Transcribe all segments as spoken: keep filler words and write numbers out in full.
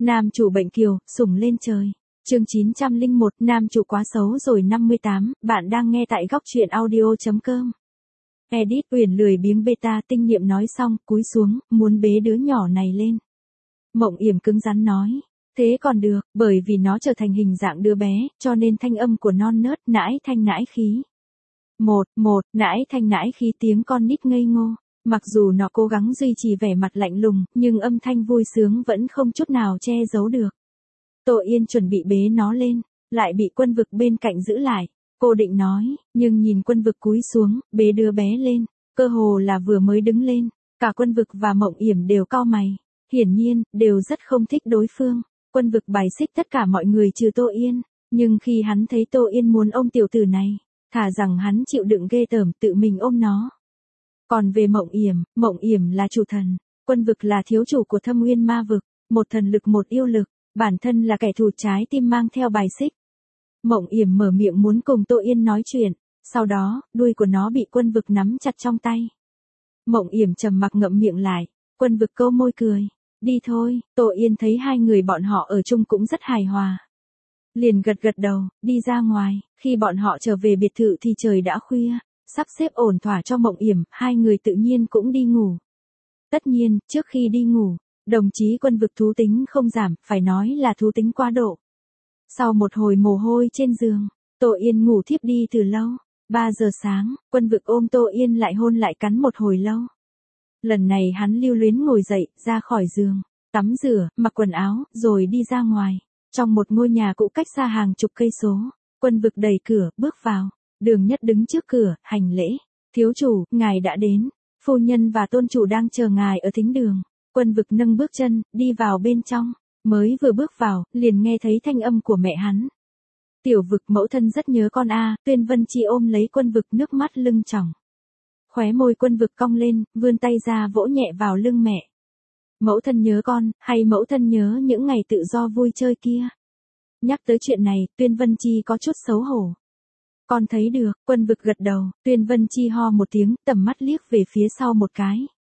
Nam chủ bệnh kiều, sủng lên trời. Chương chín trăm lẻ một, nam chủ quá xấu rồi năm mươi tám, bạn đang nghe tại góc truyện audio.com. Edit Uyển lười biếng beta tinh nhiệm nói xong, cúi xuống, muốn bế đứa nhỏ này lên. Mộng Yểm cứng rắn nói, thế còn được, bởi vì nó trở thành hình dạng đứa bé, cho nên thanh âm của non nớt nãi thanh nãi khí. Một, một, nãi thanh nãi khí tiếng con nít ngây ngô. Mặc dù nó cố gắng duy trì vẻ mặt lạnh lùng, nhưng âm thanh vui sướng vẫn không chút nào che giấu được. Tô Yên chuẩn bị bế nó lên, lại bị Quân Vực bên cạnh giữ lại. Cô định nói, nhưng nhìn Quân Vực cúi xuống, bế đứa bé lên, cơ hồ là vừa mới đứng lên, cả Quân Vực và Mộng Yểm đều cau mày, hiển nhiên, đều rất không thích đối phương. Quân Vực bài xích tất cả mọi người trừ Tô Yên, nhưng khi hắn thấy Tô Yên muốn ôm tiểu tử này, thà rằng hắn chịu đựng ghê tởm tự mình ôm nó. Còn về Mộng Yểm, Mộng Yểm là chủ thần, Quân Vực là thiếu chủ của Thâm Uyên Ma Vực, một thần lực một yêu lực, bản thân là kẻ thù trái tim mang theo bài xích. Mộng Yểm mở miệng muốn cùng Tô Yên nói chuyện, sau đó, đuôi của nó bị Quân Vực nắm chặt trong tay. Mộng Yểm trầm mặc ngậm miệng lại, Quân Vực câu môi cười, đi thôi. Tô Yên thấy hai người bọn họ ở chung cũng rất hài hòa, liền gật gật đầu, đi ra ngoài. Khi bọn họ trở về biệt thự thì trời đã khuya, sắp xếp ổn thỏa cho Mộng Yểm, hai người tự nhiên cũng đi ngủ. Tất nhiên, trước khi đi ngủ, đồng chí Quân Vực thú tính không giảm, phải nói là thú tính quá độ. Sau một hồi mồ hôi trên giường, Tô Yên ngủ thiếp đi từ lâu. ba giờ sáng, Quân Vực ôm Tô Yên lại hôn lại cắn một hồi lâu. Lần này hắn lưu luyến ngồi dậy, ra khỏi giường, tắm rửa, mặc quần áo, rồi đi ra ngoài. Trong một ngôi nhà cũ cách xa hàng chục cây số, Quân Vực đẩy cửa, bước vào. Đường Nhất đứng trước cửa, hành lễ. Thiếu chủ, ngài đã đến. Phu nhân và tôn chủ đang chờ ngài ở thính đường. Quân Vực nâng bước chân, đi vào bên trong. Mới vừa bước vào, liền nghe thấy thanh âm của mẹ hắn. Tiểu Vực mẫu thân rất nhớ con a. Tuyên Vân Chi ôm lấy Quân Vực nước mắt lưng tròng. Khóe môi Quân Vực cong lên, vươn tay ra vỗ nhẹ vào lưng mẹ. Mẫu thân nhớ con, hay mẫu thân nhớ những ngày tự do vui chơi kia? Nhắc tới chuyện này, Tuyên Vân Chi có chút xấu hổ. Con thấy được. Quân Vực gật đầu. Tuyên Vân Chi ho một tiếng, tầm mắt liếc về phía sau một cái.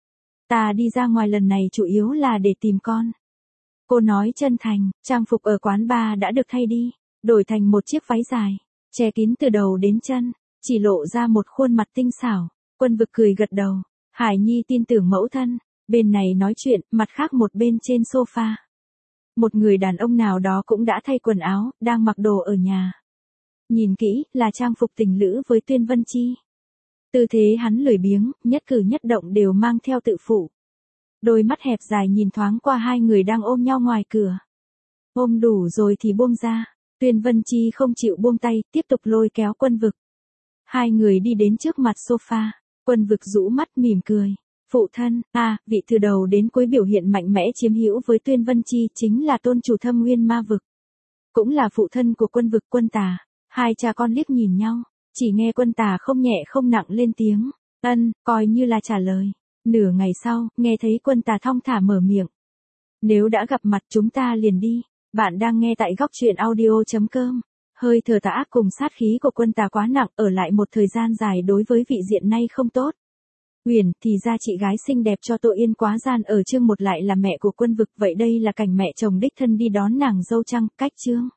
Ta đi ra ngoài lần này chủ yếu là để tìm con. Cô nói chân thành. Trang phục ở quán bar đã được thay đi, đổi thành một chiếc váy dài, che kín từ đầu đến chân, chỉ lộ ra một khuôn mặt tinh xảo. Quân Vực cười gật đầu. Hải Nhi tin tưởng mẫu thân. Bên này nói chuyện, mặt khác một bên trên sofa. Một người đàn ông nào đó cũng đã thay quần áo, đang mặc đồ ở nhà. Nhìn kỹ, là trang phục tình lữ với Tuyên Vân Chi. Tư thế hắn lười biếng, nhất cử nhất động đều mang theo tự phụ. Đôi mắt hẹp dài nhìn thoáng qua hai người đang ôm nhau ngoài cửa. Ôm đủ rồi thì buông ra. Tuyên Vân Chi không chịu buông tay, tiếp tục lôi kéo Quân Vực. Hai người đi đến trước mặt sofa. Quân Vực rũ mắt mỉm cười. Phụ thân, à, vị từ đầu đến cuối biểu hiện mạnh mẽ chiếm hữu với Tuyên Vân Chi chính là tôn chủ Thâm Uyên Ma Vực. Cũng là phụ thân của Quân Vực Quân Tà. Hai cha con liếc nhìn nhau, chỉ nghe Quân Tà không nhẹ không nặng lên tiếng, ân, coi như là trả lời. Nửa ngày sau, nghe thấy Quân Tà thong thả mở miệng. Nếu đã gặp mặt chúng ta liền đi. Bạn đang nghe tại góc truyện audio.com. Hơi thở tà ác cùng sát khí của Quân Tà quá nặng, ở lại một thời gian dài đối với vị diện này không tốt. Uyển, thì ra chị gái xinh đẹp cho Tô Yên quá gian ở chương một lại là mẹ của Quân Vực, vậy đây là cảnh mẹ chồng đích thân đi đón nàng dâu chăng? Cách chương